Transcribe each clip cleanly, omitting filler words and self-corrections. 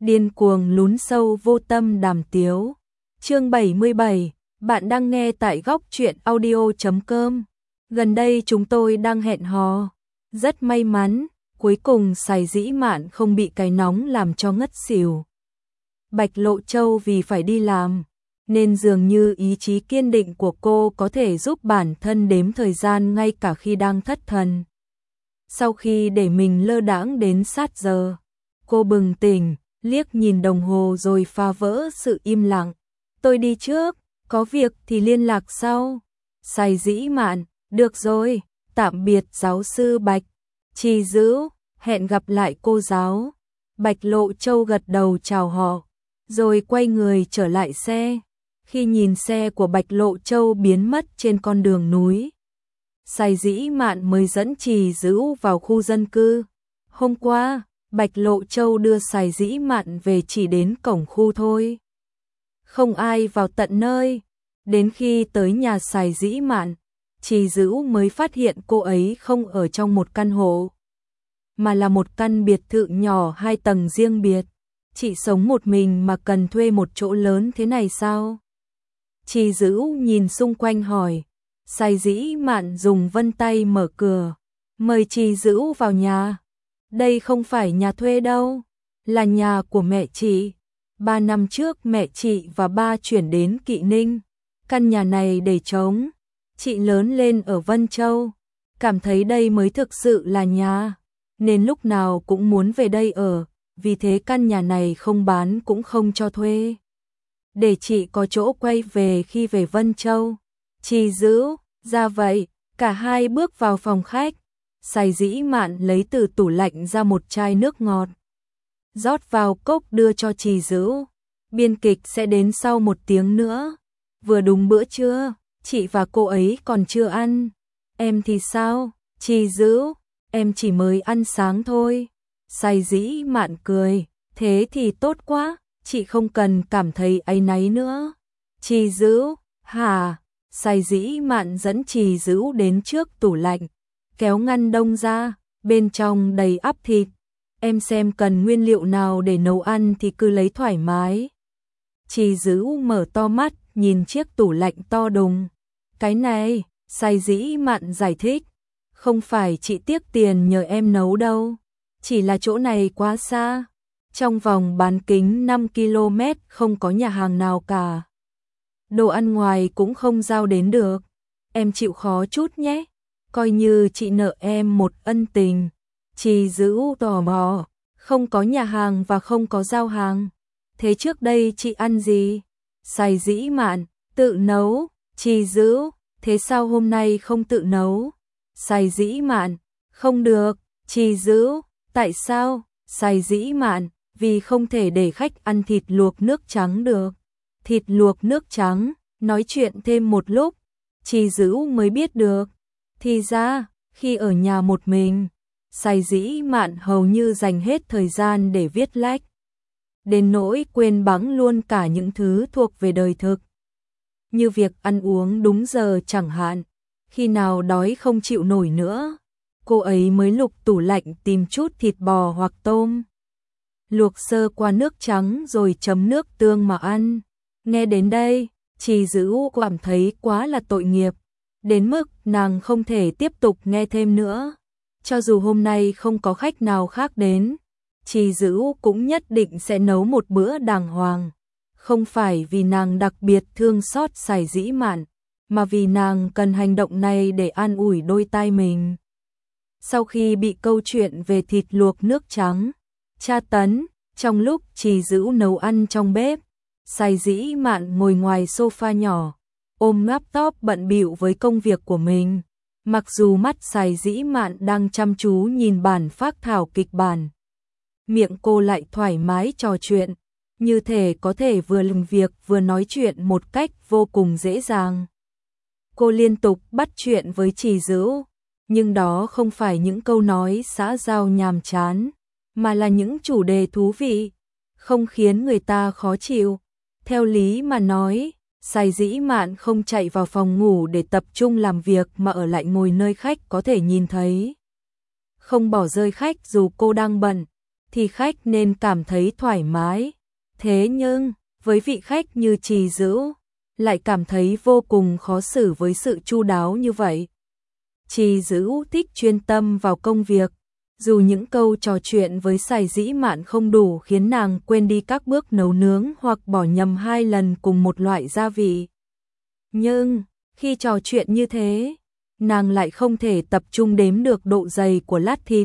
Điên cuồng lún sâu vô tâm đàm tiếu. Chương 77, bạn đang nghe tại góc truyện audio.com. Gần đây chúng tôi đang hẹn hò. Rất may mắn, cuối cùng Sài Dĩ Mạn không bị cái nóng làm cho ngất xỉu. Bạch Lộ Châu vì phải đi làm, nên dường như ý chí kiên định của cô có thể giúp bản thân đếm thời gian ngay cả khi đang thất thần. Sau khi để mình lơ đãng đến sát giờ, cô bừng tỉnh, liếc nhìn đồng hồ rồi phá vỡ sự im lặng. Tôi đi trước, có việc thì liên lạc sau. Sài Dĩ Mạn, được rồi, tạm biệt giáo sư Bạch. Trì Dữ, hẹn gặp lại cô giáo. Bạch Lộ Châu gật đầu chào họ, rồi quay người trở lại xe. Khi nhìn xe của Bạch Lộ Châu biến mất trên con đường núi, Sài Dĩ Mạn mới dẫn Trì Dữ vào khu dân cư. Hôm qua, Bạch Lộ Châu đưa Sài Dĩ Mạn về chỉ đến cổng khu thôi. Không ai vào tận nơi. Đến khi tới nhà Sài Dĩ Mạn, Trì Dữ mới phát hiện cô ấy không ở trong một căn hộ, mà là một căn biệt thự nhỏ 2 tầng riêng biệt. Chị sống một mình mà cần thuê một chỗ lớn thế này sao? Trì Dữ nhìn xung quanh hỏi. Sài Dĩ Mạn dùng vân tay mở cửa, mời Trì Dữ vào nhà. Đây không phải nhà thuê đâu, là nhà của mẹ chị. 3 năm trước mẹ chị và ba chuyển đến Kỵ Ninh. Căn nhà này để trống. Chị lớn lên ở Vân Châu, cảm thấy đây mới thực sự là nhà, nên lúc nào cũng muốn về đây ở. Vì thế căn nhà này không bán cũng không cho thuê, để chị có chỗ quay về khi về Vân Châu. Trì Dữ, ra vậy. Cả hai bước vào phòng khách. Sài Dĩ Mạn lấy từ tủ lạnh ra một chai nước ngọt, rót vào cốc đưa cho Trì Dữ. Biên kịch sẽ đến sau 1 tiếng nữa. Vừa đúng bữa trưa, chị và cô ấy còn chưa ăn. Em thì sao? Trì Dữ, em chỉ mới ăn sáng thôi. Sài Dĩ Mạn cười, thế thì tốt quá, chị không cần cảm thấy áy náy nữa. Trì Dữ, hả? Sài Dĩ Mạn dẫn Trì Dữ đến trước tủ lạnh, kéo ngăn đông ra, bên trong đầy ắp thịt. Em xem cần nguyên liệu nào để nấu ăn thì cứ lấy thoải mái. Trì Dữ mở to mắt, nhìn chiếc tủ lạnh to đùng. Cái này, Sài Dĩ Mạn giải thích, không phải chị tiếc tiền nhờ em nấu đâu, chỉ là chỗ này quá xa. Trong vòng bán kính 5 km không có nhà hàng nào cả. Đồ ăn ngoài cũng không giao đến được. Em chịu khó chút nhé, coi như chị nợ em một ân tình. Trì Dữ tò mò, không có nhà hàng và không có giao hàng. Thế trước đây chị ăn gì? Sài Dĩ Mạn, tự nấu. Trì Dữ, thế sao hôm nay không tự nấu? Sài Dĩ Mạn, không được. Trì Dữ, tại sao? Sài Dĩ Mạn, vì không thể để khách ăn thịt luộc nước trắng được. Thịt luộc nước trắng. Nói chuyện thêm một lúc, Trì Dữ mới biết được. Thì ra, khi ở nhà một mình, Sài Dĩ Mạn hầu như dành hết thời gian để viết lách, đến nỗi quên bẵng luôn cả những thứ thuộc về đời thực, như việc ăn uống đúng giờ chẳng hạn. Khi nào đói không chịu nổi nữa, cô ấy mới lục tủ lạnh tìm chút thịt bò hoặc tôm, luộc sơ qua nước trắng rồi chấm nước tương mà ăn. Nghe đến đây, Trì Dữ cảm thấy quá là tội nghiệp, đến mức nàng không thể tiếp tục nghe thêm nữa. Cho dù hôm nay không có khách nào khác đến, Trì Dữ cũng nhất định sẽ nấu một bữa đàng hoàng. Không phải vì nàng đặc biệt thương xót Sài Dĩ Mạn, mà vì nàng cần hành động này để an ủi đôi tai mình. Sau khi bị câu chuyện về thịt luộc nước trắng tra tấn, trong lúc Trì Dữ nấu ăn trong bếp, Sài Dĩ Mạn ngồi ngoài sofa nhỏ, ôm laptop bận bịu với công việc của mình. Mặc dù mắt Sài Dĩ Mạn đang chăm chú nhìn bản phác thảo kịch bản, miệng cô lại thoải mái trò chuyện, như thể có thể vừa làm việc vừa nói chuyện một cách vô cùng dễ dàng. Cô liên tục bắt chuyện với Trì Dữ, nhưng đó không phải những câu nói xã giao nhàm chán, mà là những chủ đề thú vị, không khiến người ta khó chịu. Theo lý mà nói, Sài Dĩ Mạn không chạy vào phòng ngủ để tập trung làm việc mà ở lại ngồi nơi khách có thể nhìn thấy. Không bỏ rơi khách dù cô đang bận, thì khách nên cảm thấy thoải mái. Thế nhưng, với vị khách như Trì Dữ, lại cảm thấy vô cùng khó xử với sự chu đáo như vậy. Trì Dữ thích chuyên tâm vào công việc, dù những câu trò chuyện với Sài Dĩ Mạn không đủ khiến nàng quên đi các bước nấu nướng hoặc bỏ nhầm 2 lần cùng một loại gia vị. Nhưng, khi trò chuyện như thế, nàng lại không thể tập trung đếm được độ dày của lát thịt.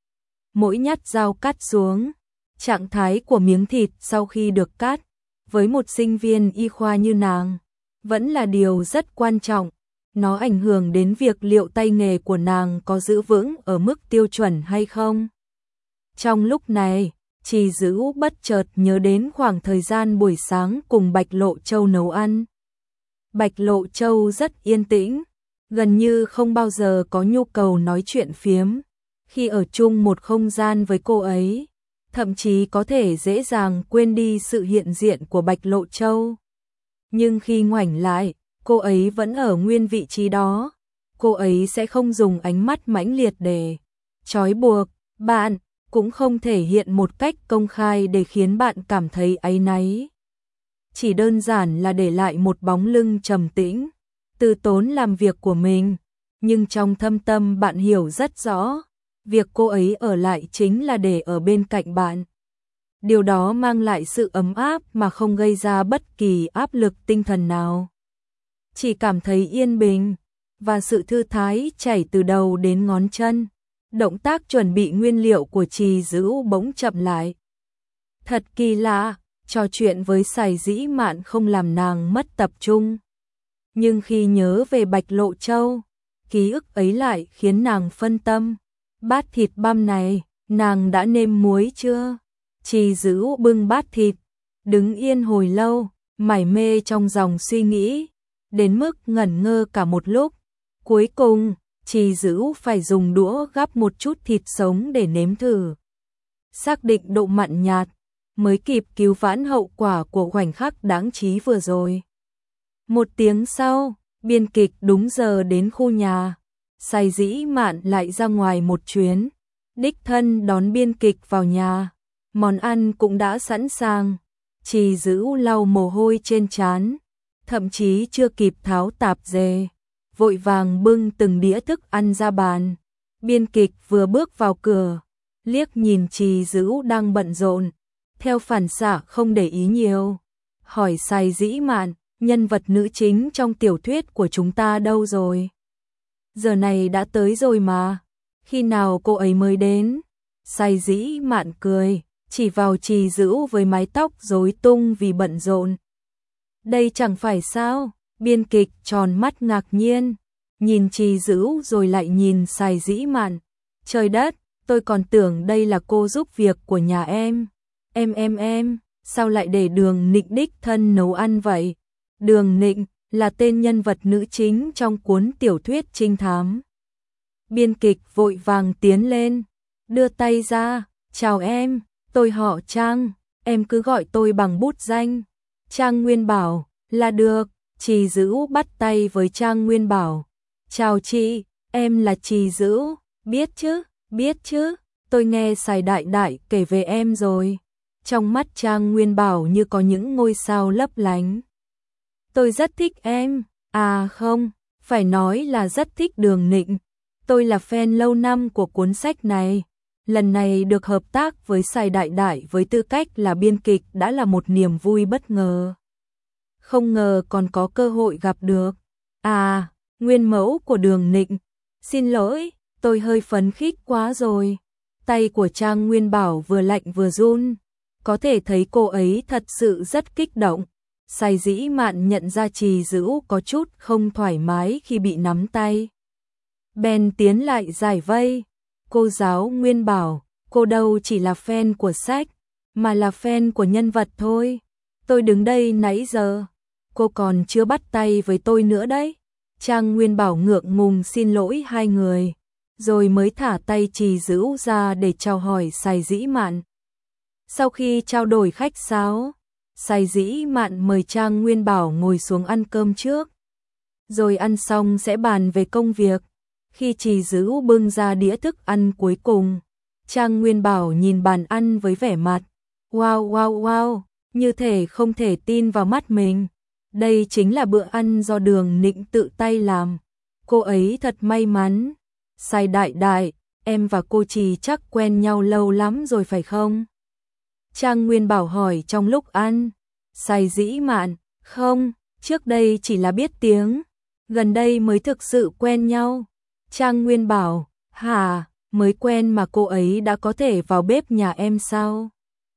Mỗi nhát dao cắt xuống, trạng thái của miếng thịt sau khi được cắt, với một sinh viên y khoa như nàng, vẫn là điều rất quan trọng. Nó ảnh hưởng đến việc liệu tay nghề của nàng có giữ vững ở mức tiêu chuẩn hay không. Trong lúc này, Trì Dữ bất chợt nhớ đến khoảng thời gian buổi sáng cùng Bạch Lộ Châu nấu ăn. Bạch Lộ Châu rất yên tĩnh, gần như không bao giờ có nhu cầu nói chuyện phiếm. Khi ở chung một không gian với cô ấy, thậm chí có thể dễ dàng quên đi sự hiện diện của Bạch Lộ Châu. Nhưng khi ngoảnh lại, cô ấy vẫn ở nguyên vị trí đó. Cô ấy sẽ không dùng ánh mắt mãnh liệt để trói buộc bạn, cũng không thể hiện một cách công khai để khiến bạn cảm thấy áy náy. Chỉ đơn giản là để lại một bóng lưng trầm tĩnh, từ tốn làm việc của mình. Nhưng trong thâm tâm bạn hiểu rất rõ, việc cô ấy ở lại chính là để ở bên cạnh bạn. Điều đó mang lại sự ấm áp mà không gây ra bất kỳ áp lực tinh thần nào. Chỉ cảm thấy yên bình, và sự thư thái chảy từ đầu đến ngón chân. Động tác chuẩn bị nguyên liệu của Trì Dữ bỗng chậm lại. Thật kỳ lạ, trò chuyện với Sài Dĩ Mạn không làm nàng mất tập trung. Nhưng khi nhớ về Bạch Lộ Châu, ký ức ấy lại khiến nàng phân tâm. Bát thịt băm này, nàng đã nêm muối chưa? Trì Dữ bưng bát thịt, đứng yên hồi lâu, mải mê trong dòng suy nghĩ, đến mức ngẩn ngơ cả một lúc. Cuối cùng, Trì Dữ phải dùng đũa gắp một chút thịt sống để nếm thử. Xác định độ mặn nhạt, mới kịp cứu vãn hậu quả của khoảnh khắc đáng trí vừa rồi. 1 tiếng sau, biên kịch đúng giờ đến khu nhà. Sài Dĩ Mạn lại ra ngoài một chuyến, đích thân đón biên kịch vào nhà. Món ăn cũng đã sẵn sàng. Trì Dữ lau mồ hôi trên trán, thậm chí chưa kịp tháo tạp dề, vội vàng bưng từng đĩa thức ăn ra bàn. Biên kịch vừa bước vào cửa, liếc nhìn Trì Dữ đang bận rộn, theo phản xạ không để ý nhiều, hỏi Sài Dĩ Mạn, nhân vật nữ chính trong tiểu thuyết của chúng ta đâu rồi? Giờ này đã tới rồi mà, khi nào cô ấy mới đến? Sài Dĩ Mạn cười, chỉ vào Trì Dữ với mái tóc rối tung vì bận rộn. Đây chẳng phải sao? Biên kịch tròn mắt ngạc nhiên, nhìn Trì Dữ rồi lại nhìn Sài Dĩ Mạn. Trời đất, tôi còn tưởng đây là cô giúp việc của nhà em. Em, sao lại để Đường Nịnh đích thân nấu ăn vậy? Đường Nịnh là tên nhân vật nữ chính trong cuốn tiểu thuyết trinh thám. Biên kịch vội vàng tiến lên, đưa tay ra, chào em, tôi họ Trang, em cứ gọi tôi bằng bút danh. Trang Nguyên Bảo, là được. Trì Dữ bắt tay với Trang Nguyên Bảo. Chào chị, em là Trì Dữ, biết chứ, tôi nghe Sài Đại Đại kể về em rồi. Trong mắt Trang Nguyên Bảo như có những ngôi sao lấp lánh. Tôi rất thích em, à không, phải nói là rất thích Đường Nịnh. Tôi là fan lâu năm của cuốn sách này. Lần này được hợp tác với Sài Đại Đại với tư cách là biên kịch đã là một niềm vui bất ngờ. Không ngờ còn có cơ hội gặp được. À, nguyên mẫu của Đường Nịnh. Xin lỗi, tôi hơi phấn khích quá rồi. Tay của Trang Nguyên Bảo vừa lạnh vừa run. Có thể thấy cô ấy thật sự rất kích động. Sài Dĩ Mạn nhận ra Trì Dữ có chút không thoải mái khi bị nắm tay. Bèn tiến lại giải vây. Cô giáo Nguyên Bảo, cô đâu chỉ là fan của sách, mà là fan của nhân vật thôi. Tôi đứng đây nãy giờ, cô còn chưa bắt tay với tôi nữa đấy. Trang Nguyên Bảo ngượng ngùng xin lỗi hai người, rồi mới thả tay Trì Dữ ra để chào hỏi Sài Dĩ Mạn. Sau khi trao đổi khách sáo, Sài Dĩ Mạn mời Trang Nguyên Bảo ngồi xuống ăn cơm trước. Rồi ăn xong sẽ bàn về công việc. Khi Trì Dữ bưng ra đĩa thức ăn cuối cùng, Trang Nguyên Bảo nhìn bàn ăn với vẻ mặt wow wow wow, như thể không thể tin vào mắt mình. Đây chính là bữa ăn do Đường Nịnh tự tay làm. Cô ấy thật may mắn. Sai đại đại, em và cô Trì chắc quen nhau lâu lắm rồi phải không? Trang Nguyên Bảo hỏi trong lúc ăn. Sai dĩ mạn, không, trước đây chỉ là biết tiếng, gần đây mới thực sự quen nhau. Trang Nguyên Bảo, hả, mới quen mà cô ấy đã có thể vào bếp nhà em sao?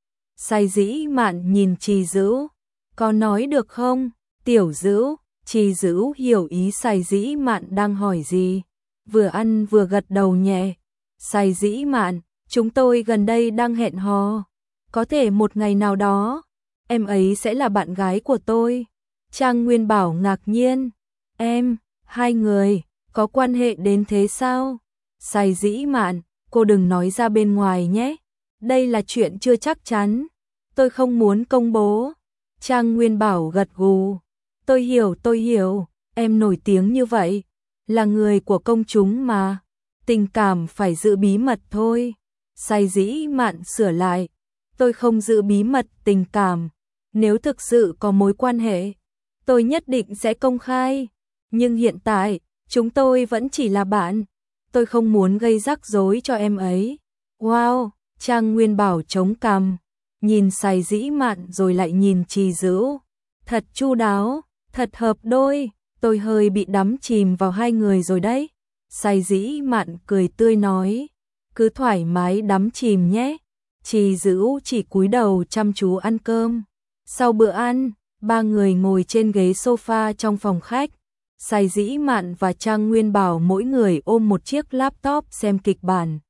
Sai dĩ mạn nhìn Trì Dữ, có nói được không? Tiểu Dữ, Trì Dữ hiểu ý Sai dĩ mạn đang hỏi gì, vừa ăn vừa gật đầu nhẹ. Sai dĩ mạn, chúng tôi gần đây đang hẹn hò, có thể một ngày nào đó, em ấy sẽ là bạn gái của tôi. Trang Nguyên Bảo ngạc nhiên, em, hai người, có quan hệ đến thế sao? Sai dĩ mạn, cô đừng nói ra bên ngoài nhé, đây là chuyện chưa chắc chắn, tôi không muốn công bố. Trang Nguyên Bảo gật gù, tôi hiểu, em nổi tiếng như vậy, là người của công chúng mà, tình cảm phải giữ bí mật thôi. Sai dĩ mạn sửa lại, tôi không giữ bí mật tình cảm, nếu thực sự có mối quan hệ, tôi nhất định sẽ công khai, nhưng hiện tại, chúng tôi vẫn chỉ là bạn, tôi không muốn gây rắc rối cho em ấy. Wow, Trang Nguyên Bảo chống cằm, nhìn Sai dĩ mạn rồi lại nhìn Trì Dữ, thật chu đáo, thật hợp đôi, tôi hơi bị đắm chìm vào hai người rồi đấy. Sai dĩ mạn cười tươi nói, cứ thoải mái đắm chìm nhé. Trì Dữ chỉ cúi đầu chăm chú ăn cơm. Sau bữa ăn, ba người ngồi trên ghế sofa trong phòng khách. Sai dĩ mạn và Trang Nguyên Bảo mỗi người ôm một chiếc laptop xem kịch bản.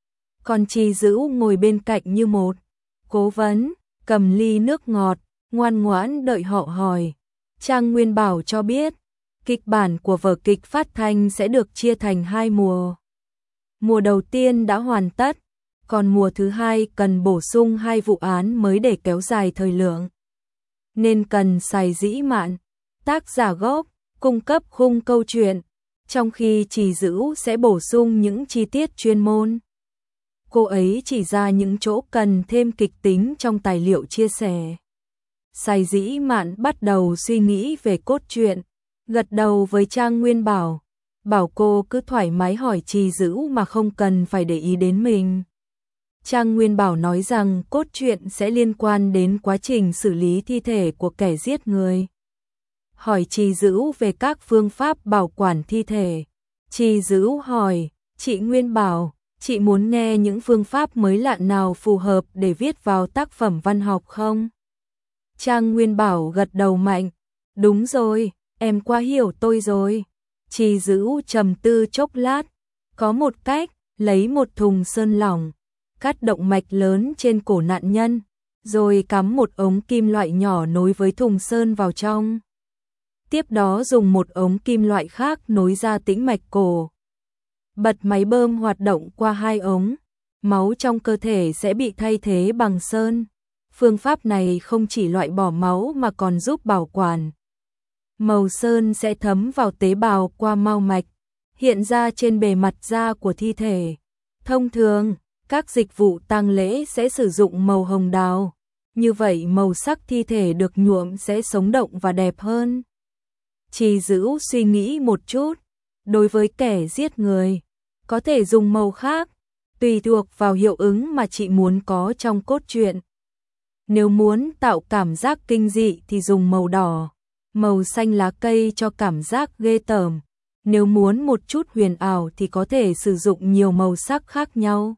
Còn Trì Dữ ngồi bên cạnh như một cố vấn, cầm ly nước ngọt, ngoan ngoãn đợi họ hỏi. Trang Nguyên Bảo cho biết, kịch bản của vở kịch phát thanh sẽ được chia thành 2 mùa. Mùa đầu tiên đã hoàn tất, còn mùa thứ 2 cần bổ sung 2 vụ án mới để kéo dài thời lượng. Nên cần Sai dĩ mạn, tác giả gốc, cung cấp khung câu chuyện, trong khi Trì Dữ sẽ bổ sung những chi tiết chuyên môn. Cô ấy chỉ ra những chỗ cần thêm kịch tính trong tài liệu chia sẻ. Sai dĩ mạn bắt đầu suy nghĩ về cốt truyện, gật đầu với Trang Nguyên Bảo, bảo cô cứ thoải mái hỏi Trì Dữ mà không cần phải để ý đến mình. Trang Nguyên Bảo nói rằng cốt truyện sẽ liên quan đến quá trình xử lý thi thể của kẻ giết người. Hỏi Trì Dữ về các phương pháp bảo quản thi thể. Trì Dữ hỏi, chị Nguyên Bảo, chị muốn nghe những phương pháp mới lạ nào phù hợp để viết vào tác phẩm văn học không? Trang Nguyên Bảo gật đầu mạnh, đúng rồi, em quá hiểu tôi rồi. Trì Dữ trầm tư chốc lát, có một cách, lấy một thùng sơn lỏng, cắt động mạch lớn trên cổ nạn nhân, rồi cắm một ống kim loại nhỏ nối với thùng sơn vào trong. Tiếp đó dùng một ống kim loại khác nối ra tĩnh mạch cổ. Bật máy bơm hoạt động qua 2 ống, máu trong cơ thể sẽ bị thay thế bằng sơn. Phương pháp này không chỉ loại bỏ máu mà còn giúp bảo quản. Màu sơn sẽ thấm vào tế bào qua mao mạch, hiện ra trên bề mặt da của thi thể. Thông thường, các dịch vụ tang lễ sẽ sử dụng màu hồng đào. Như vậy màu sắc thi thể được nhuộm sẽ sống động và đẹp hơn. Trì Dữ suy nghĩ một chút, đối với kẻ giết người, có thể dùng màu khác, tùy thuộc vào hiệu ứng mà chị muốn có trong cốt truyện. Nếu muốn tạo cảm giác kinh dị thì dùng màu đỏ, màu xanh lá cây cho cảm giác ghê tởm. Nếu muốn một chút huyền ảo thì có thể sử dụng nhiều màu sắc khác nhau.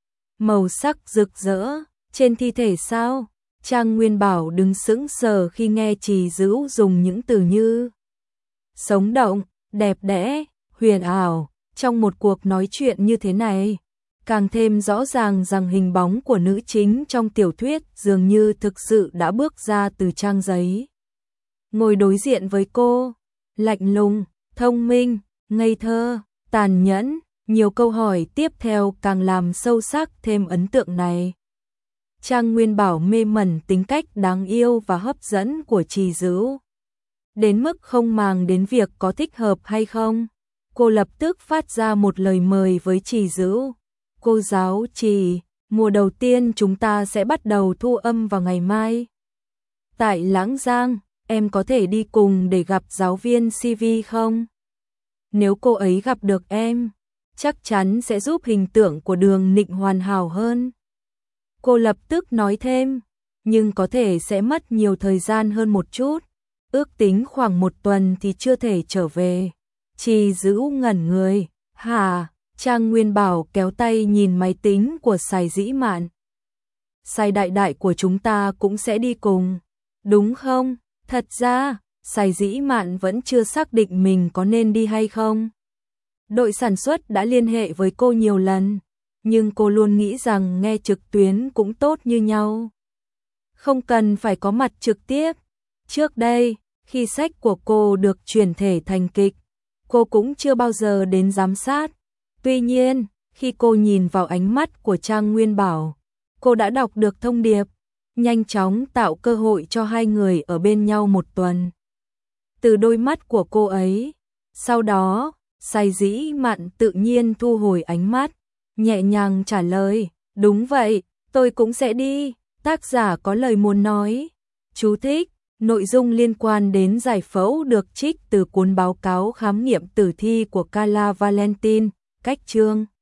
Màu sắc rực rỡ, trên thi thể sao? Trang Nguyên Bảo đứng sững sờ khi nghe Trì Dữ dùng những từ như sống động, đẹp đẽ, huyền ảo. Trong một cuộc nói chuyện như thế này, càng thêm rõ ràng rằng hình bóng của nữ chính trong tiểu thuyết dường như thực sự đã bước ra từ trang giấy. Ngồi đối diện với cô, lạnh lùng, thông minh, ngây thơ, tàn nhẫn, nhiều câu hỏi tiếp theo càng làm sâu sắc thêm ấn tượng này. Trang Nguyên Bảo mê mẩn tính cách đáng yêu và hấp dẫn của Trì Dữ, đến mức không màng đến việc có thích hợp hay không. Cô lập tức phát ra một lời mời với Trì Dữ. Cô giáo Trì, mùa đầu tiên chúng ta sẽ bắt đầu thu âm vào ngày mai. Tại Lãng Giang, em có thể đi cùng để gặp giáo viên CV không? Nếu cô ấy gặp được em, chắc chắn sẽ giúp hình tượng của Đường Nịnh hoàn hảo hơn. Cô lập tức nói thêm, nhưng có thể sẽ mất nhiều thời gian hơn một chút. Ước tính khoảng 1 tuần thì chưa thể trở về. Trì Dữ ngẩn người. Hả? Trang Nguyên Bảo kéo tay nhìn máy tính của Sài Dĩ Mạn. Sài đại đại của chúng ta cũng sẽ đi cùng, đúng không? Thật ra, Sài Dĩ Mạn vẫn chưa xác định mình có nên đi hay không. Đội sản xuất đã liên hệ với cô nhiều lần, nhưng cô luôn nghĩ rằng nghe trực tuyến cũng tốt như nhau. Không cần phải có mặt trực tiếp. Trước đây, khi sách của cô được chuyển thể thành kịch, cô cũng chưa bao giờ đến giám sát. Tuy nhiên, khi cô nhìn vào ánh mắt của Trang Nguyên Bảo, cô đã đọc được thông điệp, nhanh chóng tạo cơ hội cho hai người ở bên nhau 1 tuần. Từ đôi mắt của cô ấy, sau đó, Sài Dĩ Mạn tự nhiên thu hồi ánh mắt, nhẹ nhàng trả lời, đúng vậy, tôi cũng sẽ đi. Tác giả có lời muốn nói. Chú thích, nội dung liên quan đến giải phẫu được trích từ cuốn báo cáo khám nghiệm tử thi của Carla Valentine, cách chương.